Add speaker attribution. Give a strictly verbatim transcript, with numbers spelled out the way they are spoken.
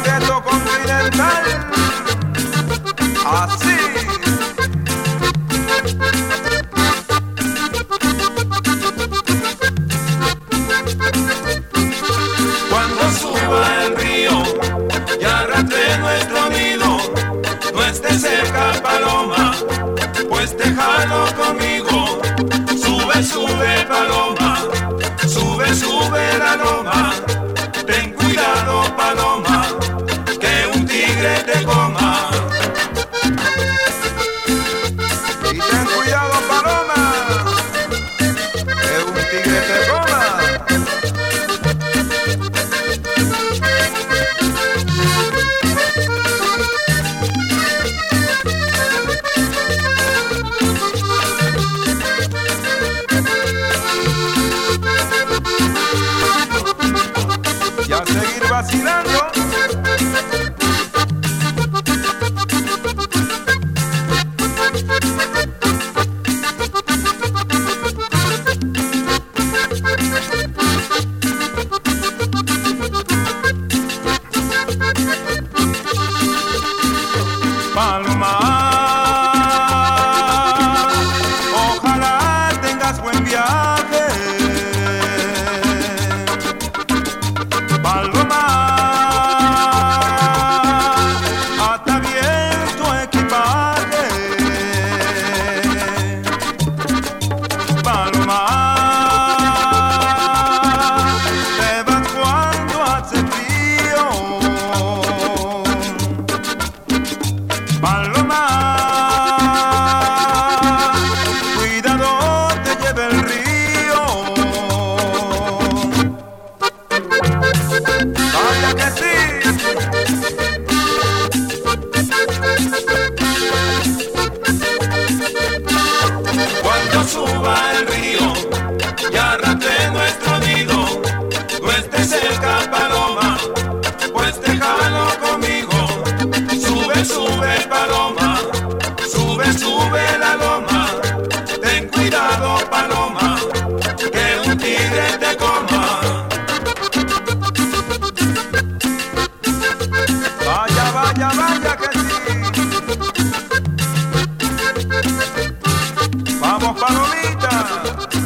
Speaker 1: cuarteto continental. Así.
Speaker 2: Cuando suba el río y arrastre nuestro nido, no esté cerca paloma, pues te jalo conmigo. Sube, sube paloma, sube, sube la loma. Ten cuidado paloma, que un tigre te coma.
Speaker 1: Y ten cuidado paloma, que un tigre te coma. Y a seguir vacilando. Paloma, ojalá tengas buen viaje. Paloma, ata bien tu equipaje. Paloma, te vas cuando hace frío. Paloma, cuidado te lleve el río. Vaya que sí.
Speaker 2: Cuando suba el río y arrastre nuestro nido, no estés cerca paloma, pues te jalo conmigo. Sube, sube paloma, sube, sube la loma. Ten cuidado paloma, que un tigre te coma.
Speaker 1: Vaya, vaya, vaya que sí. Vamos palomita.